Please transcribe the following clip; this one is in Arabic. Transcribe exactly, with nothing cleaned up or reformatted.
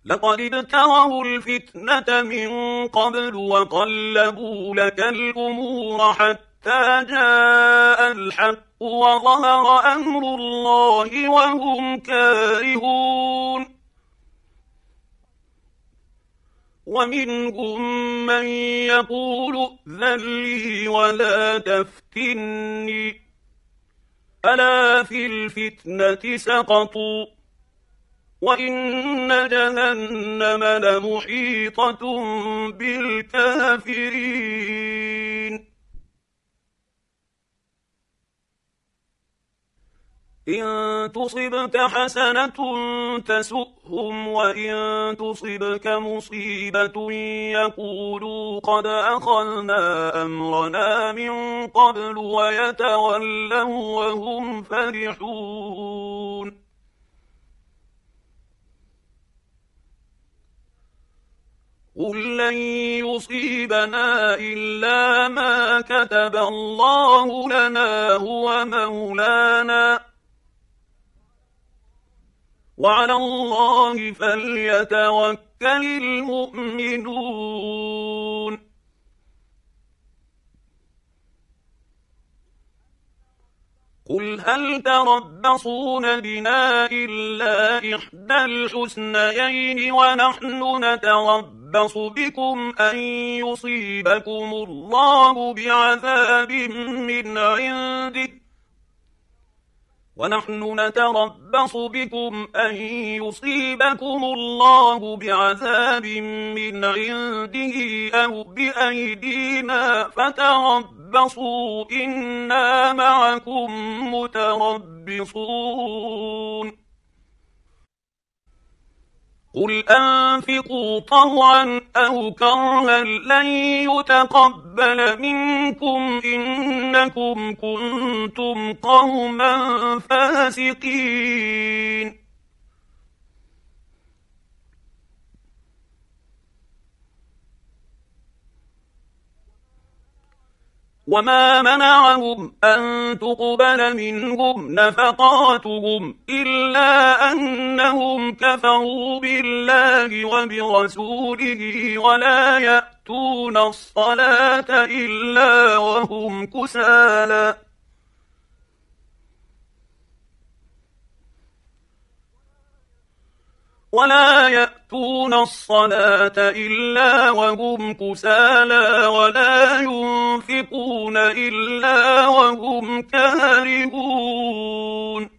لقد ابتغوا الفتنة من قبل وقلبوا لك الأمور حتى جاء الحق وظهر أمر الله وهم كارهون. ومنهم من يقول ائذن لي ولا تفتني ألا في الفتنة سقطوا وإن جهنم لمحيطة بالكافرين. إن تصبك حسنة تسؤهم وإن تصبك مصيبة يقولوا قد أخذنا أمرنا من قبل ويتولوا وهم فرحون. قل لن يصيبنا إلا ما كتب الله لنا هو مولانا وعلى الله فليتوكل المؤمنون. قل هل تربصون بنا إلا إحدى الحسنيين ونحن نتربص بكم أن يصيبكم الله بعذاب من عنده ونحن نتربص بكم أن يصيبكم الله بعذاب من عنده أو بأيدينا فتربصوا إنا معكم متربصون. قل أنفقوا طوعا أو كرها لن يتقبل منكم إنكم كنتم قوما فاسقين. وما منعهم أن تقبل منهم نفقاتهم إلا أنهم كفروا بالله وبرسوله ولا يأتون الصلاة إلا وهم كسالى ولا يأتون الصلاة إلا وهم كسالى ولا ينفقون إلا وهم كارهون.